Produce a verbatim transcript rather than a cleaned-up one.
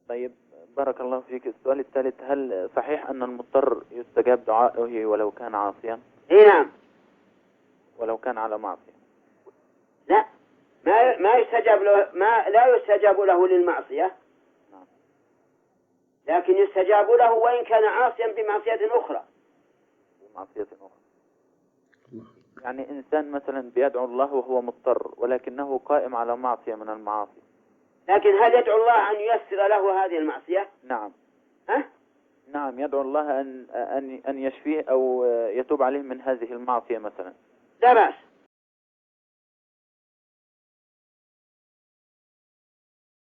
طيب بارك الله فيك. السؤال الثالث: هل صحيح أن المضطر يستجاب دعائه ولو كان عاصيا؟ اي نعم. ولو كان على معصية؟ لا، ما ما يستجاب له، ما لا يستجاب له للمعصية. نعم. لكن يستجاب له وإن كان عاصيا بمعصية أخرى. بمعصية أخرى. يعني إنسان مثلا بيدعو الله وهو مضطر ولكنه قائم على معصية من المعاصي، لكن هل يدعو الله أن ييسر له هذه المعصية؟ نعم. ها؟ نعم، يدعو الله أن أن أن يشفيه أو يتوب عليه من هذه المعصية مثلا. لا بأس.